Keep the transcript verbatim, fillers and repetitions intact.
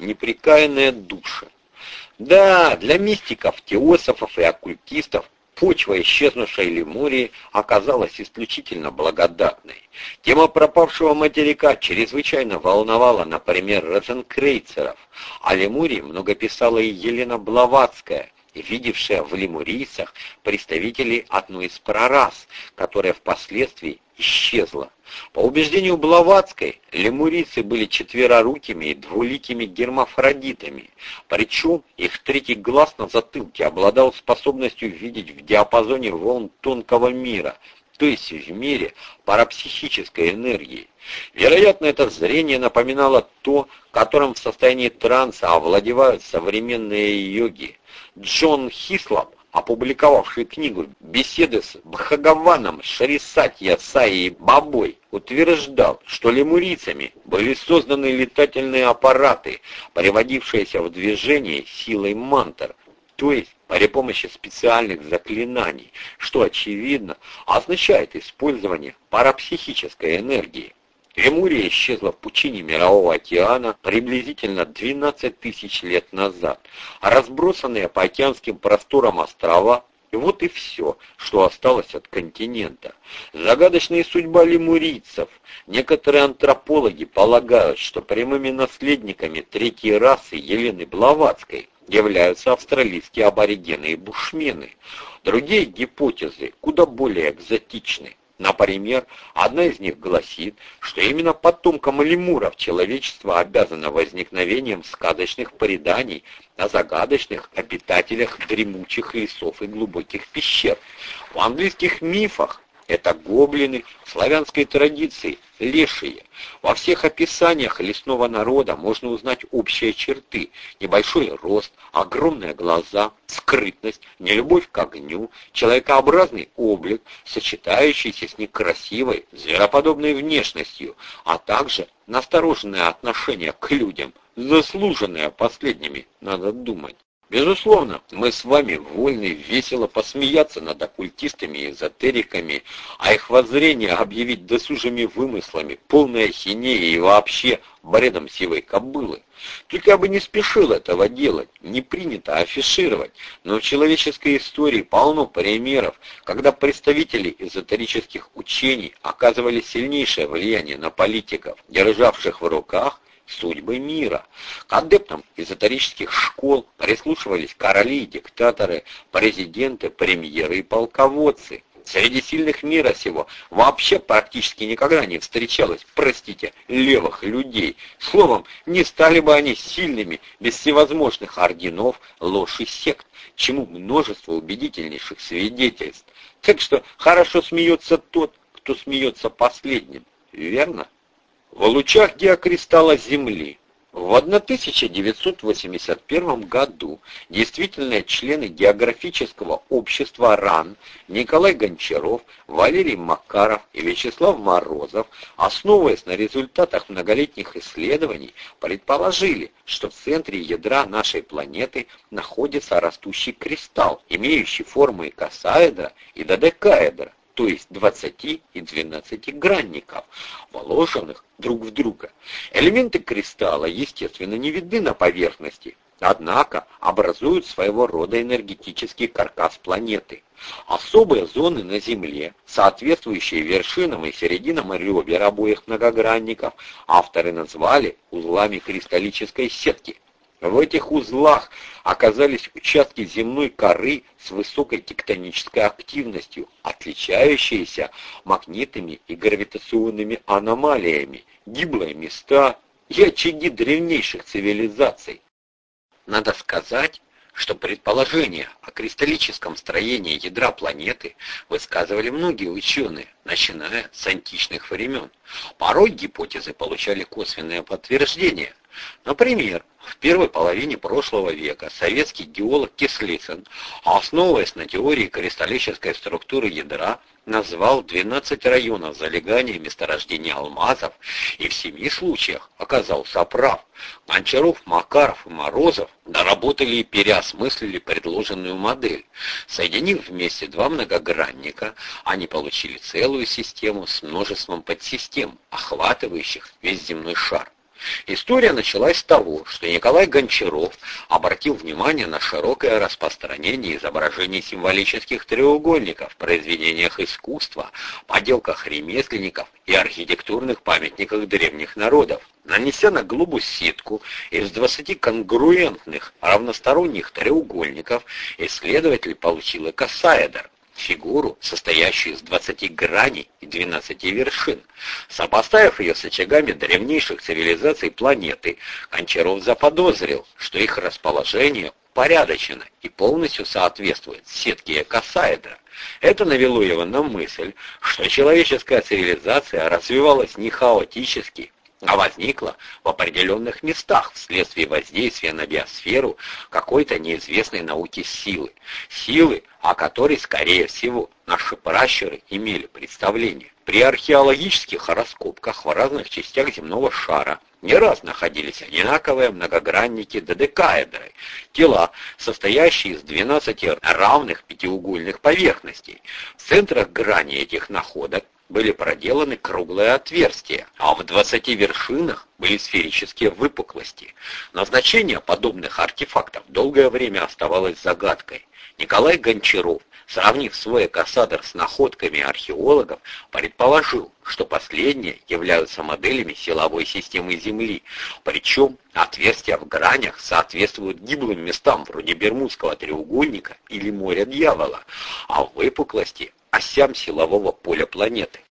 непрекаянная душа. Да, для мистиков, теософов и оккультистов почва исчезнувшей Лемурии оказалась исключительно благодатной. Тема пропавшего материка чрезвычайно волновала, например, розенкрейцеров, о Лемурии много писала и Елена Блаватская, видевшая в лемурийцах представителей одной из прарас, которая впоследствии исчезла. По убеждению Блаватской, лемурийцы были четверорукими и двуликими гермафродитами, причем их третий глаз на затылке обладал способностью видеть в диапазоне волн тонкого мира, то есть в мире парапсихической энергии. Вероятно, это зрение напоминало то, которым в состоянии транса овладевают современные йоги. Джон Хислоп, опубликовавший книгу «Беседы с Бхагаваном Шрисатья Саей Бабой», утверждал, что лемурийцами были созданы летательные аппараты, приводившиеся в движение силой мантр, то есть при помощи специальных заклинаний, что, очевидно, означает использование парапсихической энергии. Лемурия исчезла в пучине Мирового океана приблизительно двенадцать тысяч лет назад, а разбросанные по океанским просторам острова — вот и все, что осталось от континента. Загадочная судьба лемурийцев. Некоторые антропологи полагают, что прямыми наследниками третьей расы Елены Блаватской являются австралийские аборигены и бушмены. Другие гипотезы куда более экзотичны. Например, одна из них гласит, что именно потомкам лемуров человечество обязано возникновением сказочных преданий о загадочных обитателях дремучих лесов и глубоких пещер. В английских мифах это гоблины, в славянской традиции – лешие. Во всех описаниях лесного народа можно узнать общие черты: небольшой рост, огромные глаза, скрытность, нелюбовь к огню, человекообразный облик, сочетающийся с некрасивой, звероподобной внешностью, а также настороженное отношение к людям, заслуженное последними, надо думать. Безусловно, мы с вами вольны весело посмеяться над оккультистами и эзотериками, а их воззрение объявить досужими вымыслами, полной ахинеей и вообще бредом сивой кобылы. Только я бы не спешил этого делать, не принято афишировать, но в человеческой истории полно примеров, когда представители эзотерических учений оказывали сильнейшее влияние на политиков, державших в руках судьбы мира. К адептам эзотерических школ прислушивались короли и диктаторы, президенты, премьеры и полководцы. Среди сильных мира сего вообще практически никогда не встречалось, простите, левых людей. Словом, не стали бы они сильными без всевозможных орденов, ложь и сект, чему множество убедительнейших свидетельств. Так что хорошо смеется тот, кто смеется последним, верно? В лучах геокристалла Земли. В тысяча девятьсот восемьдесят первом году действительные члены географического общества РАН Николай Гончаров, Валерий Макаров и Вячеслав Морозов, основываясь на результатах многолетних исследований, предположили, что в центре ядра нашей планеты находится растущий кристалл, имеющий формы икосаэдра и додекаэдра, то есть двадцати и двенадцати гранников, вложенных друг в друга. Элементы кристалла, естественно, не видны на поверхности, однако образуют своего рода энергетический каркас планеты. Особые зоны на Земле, соответствующие вершинам и серединам ребер обоих многогранников, авторы назвали узлами кристаллической сетки. В этих узлах оказались участки земной коры с высокой тектонической активностью, отличающиеся магнитными и гравитационными аномалиями, гиблые места и очаги древнейших цивилизаций. Надо сказать, что предположения о кристаллическом строении ядра планеты высказывали многие ученые, начиная с античных времен. Порой гипотезы получали косвенное подтверждение. Например, в первой половине прошлого века советский геолог Кислицын, основываясь на теории кристаллической структуры ядра, назвал двенадцать районов залегания месторождений алмазов и в семи случаях оказался прав. Гончаров, Макаров и Морозов доработали и переосмыслили предложенную модель. Соединив вместе два многогранника, они получили целую систему с множеством подсистем, охватывающих весь земной шар. История началась с того, что Николай Гончаров обратил внимание на широкое распространение изображений символических треугольников в произведениях искусства, поделках ремесленников и архитектурных памятниках древних народов. Нанеся на глобус сетку из двадцати конгруентных равносторонних треугольников, исследователь получил экосаэдр, фигуру, состоящую из двадцати граней и двенадцати вершин. Сопоставив ее с очагами древнейших цивилизаций планеты, Гончаров заподозрил, что их расположение упорядочено и полностью соответствует сетке экосаэдра. Это навело его на мысль, что человеческая цивилизация развивалась не хаотически, а возникла в определенных местах вследствие воздействия на биосферу какой-то неизвестной науке силы. Силы, о которой, скорее всего, наши пращуры имели представление. При археологических раскопках в разных частях земного шара не раз находились одинаковые многогранники додекаэдры, тела, состоящие из двенадцати равных пятиугольных поверхностей. В центрах грани этих находок были проделаны круглые отверстия, а в двадцати вершинах были сферические выпуклости. Назначение подобных артефактов долгое время оставалось загадкой. Николай Гончаров, сравнив свой экосаэдр с находками археологов, предположил, что последние являются моделями силовой системы Земли, причем отверстия в гранях соответствуют гиблым местам вроде Бермудского треугольника или моря дьявола, а в выпуклости – осям силового поля планеты.